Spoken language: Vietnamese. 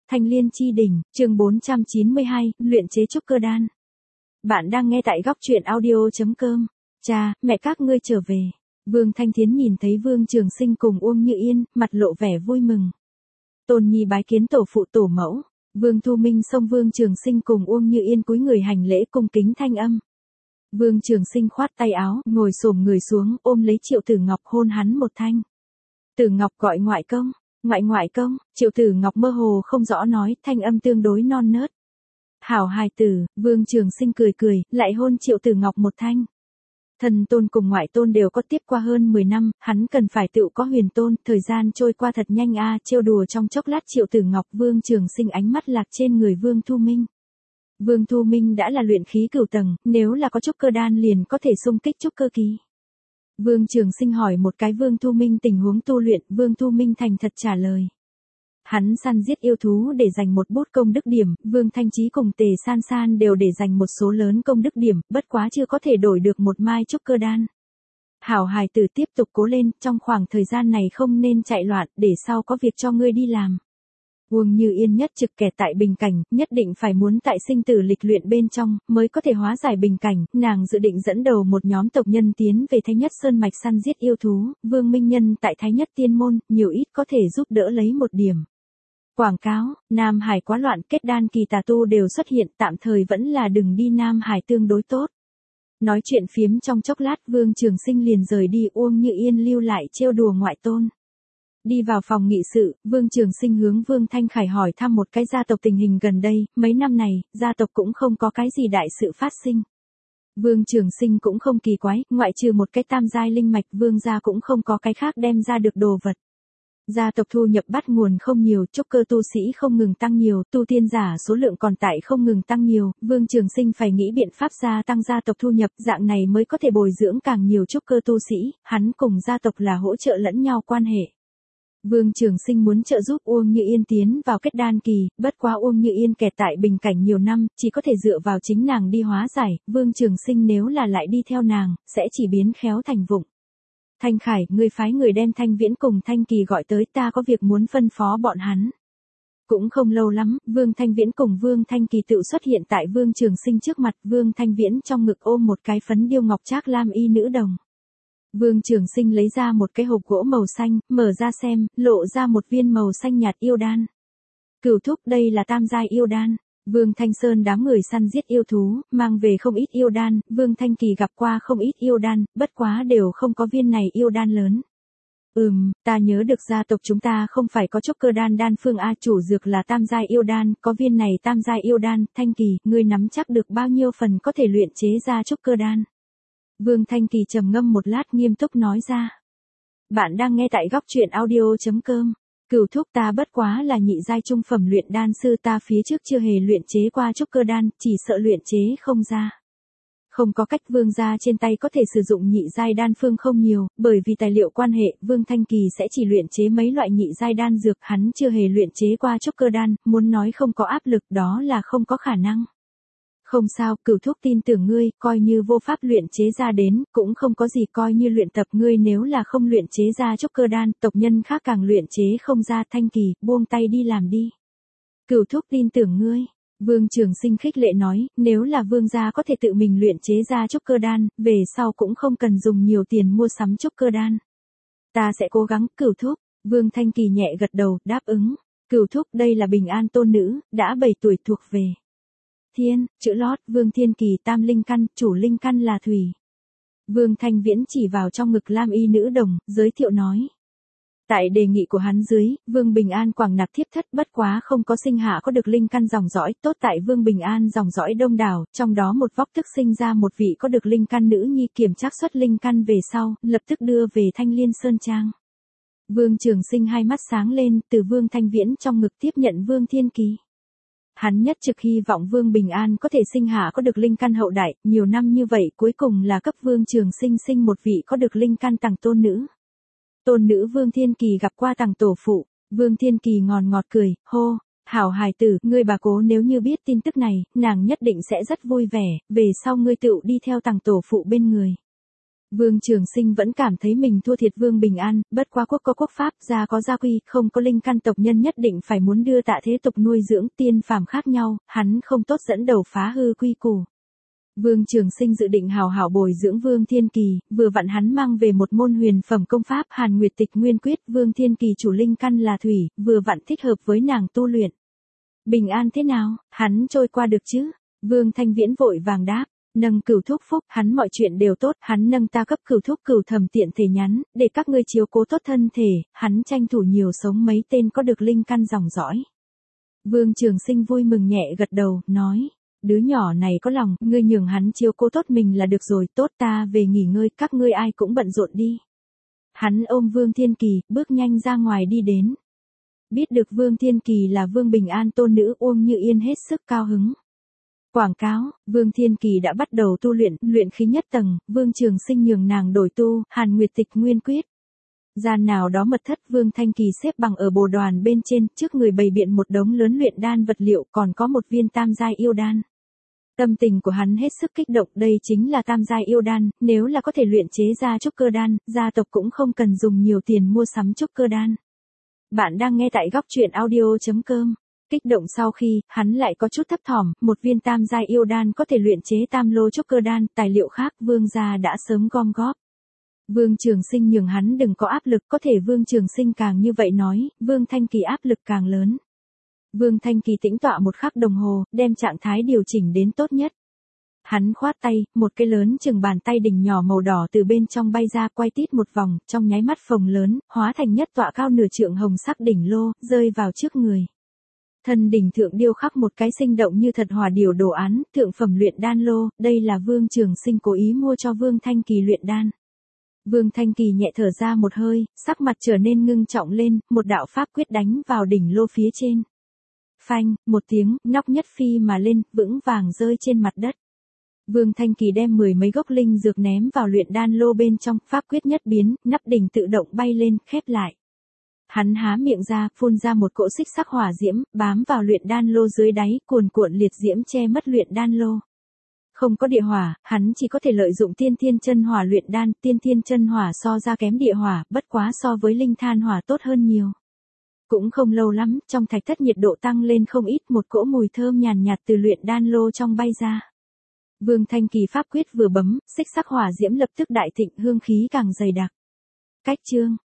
Thanh Liên Chi Đỉnh, chương 492, luyện chế trúc cơ đan. Bạn đang nghe tại góc truyện audio.com. Cha, mẹ các ngươi trở về. Vương Thanh Thiến nhìn thấy Vương Trường Sinh cùng Uông Như Yên, mặt lộ vẻ vui mừng. Tôn Nhi bái kiến tổ phụ tổ mẫu. Vương Thu Minh xông Vương Trường Sinh cùng Uông Như Yên cúi người hành lễ cung kính thanh âm. Vương Trường Sinh khoát tay áo, ngồi xổm người xuống, ôm lấy Triệu Tử Ngọc hôn hắn một thanh. Tử Ngọc gọi ngoại công. Ngoại công, Triệu Tử Ngọc mơ hồ không rõ nói, thanh âm tương đối non nớt. Hảo hài tử, Vương Trường Sinh cười, lại hôn Triệu Tử Ngọc một thanh. Thần tôn cùng ngoại tôn đều có tiếp qua hơn 10 năm, hắn cần phải tự có huyền tôn, thời gian trôi qua thật nhanh a, trêu đùa trong chốc lát Triệu Tử Ngọc. Vương Trường Sinh ánh mắt lạc trên người Vương Thu Minh. Vương Thu Minh đã là luyện khí cửu tầng, nếu là có trúc cơ đan liền có thể xung kích trúc cơ kỳ. Vương Trường Sinh hỏi một cái Vương Thu Minh tình huống tu luyện, Vương Thu Minh thành thật trả lời. Hắn săn giết yêu thú để giành một bút công đức điểm, Vương Thanh Chí cùng Tề San San đều để giành một số lớn công đức điểm, bất quá chưa có thể đổi được một mai trúc cơ đan. Hảo hài tử tiếp tục cố lên, trong khoảng thời gian này không nên chạy loạn, để sau có việc cho ngươi đi làm. Uông Như Yên nhất trực kẹt tại bình cảnh, nhất định phải muốn tại sinh tử lịch luyện bên trong, mới có thể hóa giải bình cảnh, nàng dự định dẫn đầu một nhóm tộc nhân tiến về Thái Nhất Sơn Mạch săn giết yêu thú, Vương Minh Nhân tại Thái Nhất Tiên Môn, nhiều ít có thể giúp đỡ lấy một điểm. Quảng cáo, Nam Hải quá loạn, kết đan kỳ tà tu đều xuất hiện, tạm thời vẫn là đừng đi Nam Hải tương đối tốt. Nói chuyện phiếm trong chốc lát, Vương Trường Sinh liền rời đi, Uông Như Yên lưu lại trêu đùa ngoại tôn. Đi vào phòng nghị sự, Vương Trường Sinh hướng Vương Thanh Khải hỏi thăm một cái gia tộc tình hình gần đây, mấy năm này, gia tộc cũng không có cái gì đại sự phát sinh. Vương Trường Sinh cũng không kỳ quái, ngoại trừ một cái tam giai linh mạch, Vương gia cũng không có cái khác đem ra được đồ vật. Gia tộc thu nhập bắt nguồn không nhiều, trúc cơ tu sĩ không ngừng tăng nhiều, tu tiên giả số lượng còn tại không ngừng tăng nhiều, Vương Trường Sinh phải nghĩ biện pháp gia tăng gia tộc thu nhập, dạng này mới có thể bồi dưỡng càng nhiều trúc cơ tu sĩ, hắn cùng gia tộc là hỗ trợ lẫn nhau quan hệ. Vương Trường Sinh muốn trợ giúp Uông Như Yên tiến vào kết đan kỳ, bất quá Uông Như Yên kẹt tại bình cảnh nhiều năm, chỉ có thể dựa vào chính nàng đi hóa giải, Vương Trường Sinh nếu là lại đi theo nàng, sẽ chỉ biến khéo thành vụng. Thanh Khải, ngươi phái người đem Thanh Viễn cùng Thanh Kỳ gọi tới, ta có việc muốn phân phó bọn hắn. Cũng không lâu lắm, Vương Thanh Viễn cùng Vương Thanh Kỳ tự xuất hiện tại Vương Trường Sinh trước mặt, Vương Thanh Viễn trong ngực ôm một cái phấn điêu ngọc trác lam y nữ đồng. Vương Trường Sinh lấy ra một cái hộp gỗ màu xanh, mở ra xem, lộ ra một viên màu xanh nhạt yêu đan. Cửu thúc, đây là tam giai yêu đan. Vương Thanh Sơn đám người săn giết yêu thú, mang về không ít yêu đan, Vương Thanh Kỳ gặp qua không ít yêu đan, bất quá đều không có viên này yêu đan lớn. Ta nhớ được gia tộc chúng ta không phải có trúc cơ đan đan phương a, chủ dược là tam giai yêu đan, có viên này tam giai yêu đan, Thanh Kỳ, ngươi nắm chắc được bao nhiêu phần có thể luyện chế ra trúc cơ đan. Vương Thanh Kỳ trầm ngâm một lát nghiêm túc nói ra. Bạn đang nghe tại góc truyện audio.com. Cửu thúc, ta bất quá là nhị giai trung phẩm luyện đan sư, ta phía trước chưa hề luyện chế qua trúc cơ đan, chỉ sợ luyện chế không ra. Không có cách, Vương gia trên tay có thể sử dụng nhị giai đan phương không nhiều, bởi vì tài liệu quan hệ, Vương Thanh Kỳ sẽ chỉ luyện chế mấy loại nhị giai đan dược, hắn chưa hề luyện chế qua trúc cơ đan, muốn nói không có áp lực đó là không có khả năng. Không sao, Cửu thúc tin tưởng ngươi, coi như vô pháp luyện chế ra đến, cũng không có gì, coi như luyện tập ngươi, nếu là không luyện chế ra trúc cơ đan, tộc nhân khác càng luyện chế không ra. Thanh Kỳ, buông tay đi làm đi. Cửu thúc tin tưởng ngươi. Vương Trường Sinh khích lệ nói, nếu là Vương gia có thể tự mình luyện chế ra trúc cơ đan, về sau cũng không cần dùng nhiều tiền mua sắm trúc cơ đan. Ta sẽ cố gắng, Cửu thúc. Vương Thanh Kỳ nhẹ gật đầu, đáp ứng. Cửu thúc, đây là Bình An tôn nữ, đã 7 tuổi, thuộc về Thiên, chữ lót, Vương Thiên Kỳ, tam linh căn, chủ linh căn là thủy. Vương Thanh Viễn chỉ vào trong ngực lam y nữ đồng, giới thiệu nói. Tại đề nghị của hắn dưới, Vương Bình An quảng nạp thiếp thất, bất quá không có sinh hạ có được linh căn dòng dõi, tốt tại Vương Bình An dòng dõi đông đảo, trong đó một vóc tức sinh ra một vị có được linh căn nữ nhi, kiểm trắc xuất linh căn về sau, lập tức đưa về Thanh Liên Sơn Trang. Vương Trường Sinh hai mắt sáng lên, từ Vương Thanh Viễn trong ngực tiếp nhận Vương Thiên Kỳ. Hắn nhất trực hy vọng Vương Bình An có thể sinh hạ có được linh căn hậu đại, nhiều năm như vậy cuối cùng là cấp Vương Trường Sinh sinh một vị có được linh căn tầng tôn nữ. Tôn nữ Vương Thiên Kỳ gặp qua tầng tổ phụ, Vương Thiên Kỳ ngọt cười, hô, hảo hài tử, ngươi bà cố nếu như biết tin tức này, nàng nhất định sẽ rất vui vẻ, về sau ngươi tự đi theo tầng tổ phụ bên người. Vương Trường Sinh vẫn cảm thấy mình thua thiệt Vương Bình An, bất quá quốc có quốc pháp, gia có gia quy, không có linh căn tộc nhân nhất định phải muốn đưa Tạ thế tục nuôi dưỡng, tiên phàm khác nhau, hắn không tốt dẫn đầu phá hư quy củ. Vương Trường Sinh dự định hào hảo bồi dưỡng Vương Thiên Kỳ, vừa vặn hắn mang về một môn huyền phẩm công pháp Hàn Nguyệt Tịch Nguyên Quyết, Vương Thiên Kỳ chủ linh căn là thủy, vừa vặn thích hợp với nàng tu luyện. Bình An thế nào, hắn trôi qua được chứ? Vương Thanh Viễn vội vàng đáp. Nâng Cửu thúc phúc, hắn mọi chuyện đều tốt, hắn nâng ta cấp Cửu thúc Cửu thầm tiện thể nhắn, để các ngươi chiếu cố tốt thân thể, hắn tranh thủ nhiều sống mấy tên có được linh căn dòng dõi. Vương Trường Sinh vui mừng nhẹ gật đầu, nói, đứa nhỏ này có lòng, ngươi nhường hắn chiếu cố tốt mình là được rồi, tốt ta về nghỉ ngơi, các ngươi ai cũng bận rộn đi. Hắn ôm Vương Thiên Kỳ, bước nhanh ra ngoài đi đến. Biết được Vương Thiên Kỳ là Vương Bình An tôn nữ, Uông Như Yên hết sức cao hứng. Quảng cáo, Vương Thiên Kỳ đã bắt đầu tu luyện, luyện khí nhất tầng, Vương Trường Sinh nhường nàng đổi tu, Hàn Nguyệt Tịch Nguyên Quyết. Gian nào đó mật thất, Vương Thanh Kỳ xếp bằng ở bồ đoàn bên trên, trước người bày biện một đống lớn luyện đan vật liệu, còn có một viên tam giai yêu đan. Tâm tình của hắn hết sức kích động, đây chính là tam giai yêu đan, nếu là có thể luyện chế ra trúc cơ đan, gia tộc cũng không cần dùng nhiều tiền mua sắm trúc cơ đan. Bạn đang nghe tại góc truyện audio.com. Kích động sau khi, hắn lại có chút thấp thỏm, một viên tam giai yêu đan có thể luyện chế tam lô trúc cơ đan, tài liệu khác Vương gia đã sớm gom góp. Vương Trường Sinh nhường hắn đừng có áp lực, có thể Vương Trường Sinh càng như vậy nói, Vương Thanh Kỳ áp lực càng lớn. Vương Thanh Kỳ tĩnh tọa một khắc đồng hồ, đem trạng thái điều chỉnh đến tốt nhất. Hắn khoát tay, một cái lớn chừng bàn tay đỉnh nhỏ màu đỏ từ bên trong bay ra, quay tít một vòng, trong nháy mắt phồng lớn, hóa thành nhất tọa cao nửa trượng hồng sắc đỉnh lô, rơi vào trước người. Thân đỉnh thượng điêu khắc một cái sinh động như thật hỏa điểu đồ án, thượng phẩm luyện đan lô, đây là Vương Trường Sinh cố ý mua cho Vương Thanh Kỳ luyện đan. Vương Thanh Kỳ nhẹ thở ra một hơi, sắc mặt trở nên ngưng trọng lên, một đạo pháp quyết đánh vào đỉnh lô phía trên. Phanh, một tiếng, nóc nhất phi mà lên, vững vàng rơi trên mặt đất. Vương Thanh Kỳ đem 10 mấy gốc linh dược ném vào luyện đan lô bên trong, pháp quyết nhất biến, nắp đỉnh tự động bay lên, khép lại. Hắn há miệng ra, phun ra một cỗ xích sắc hỏa diễm, bám vào luyện đan lô dưới đáy, cuồn cuộn liệt diễm che mất luyện đan lô. Không có địa hỏa, hắn chỉ có thể lợi dụng tiên thiên chân hỏa luyện đan, tiên thiên chân hỏa so ra kém địa hỏa, bất quá so với linh than hỏa tốt hơn nhiều. Cũng không lâu lắm, trong thạch thất nhiệt độ tăng lên không ít, một cỗ mùi thơm nhàn nhạt từ luyện đan lô trong bay ra. Vương Thanh Kỳ pháp quyết vừa bấm, xích sắc hỏa diễm lập tức đại thịnh, hương khí càng dày đặc. Cách chương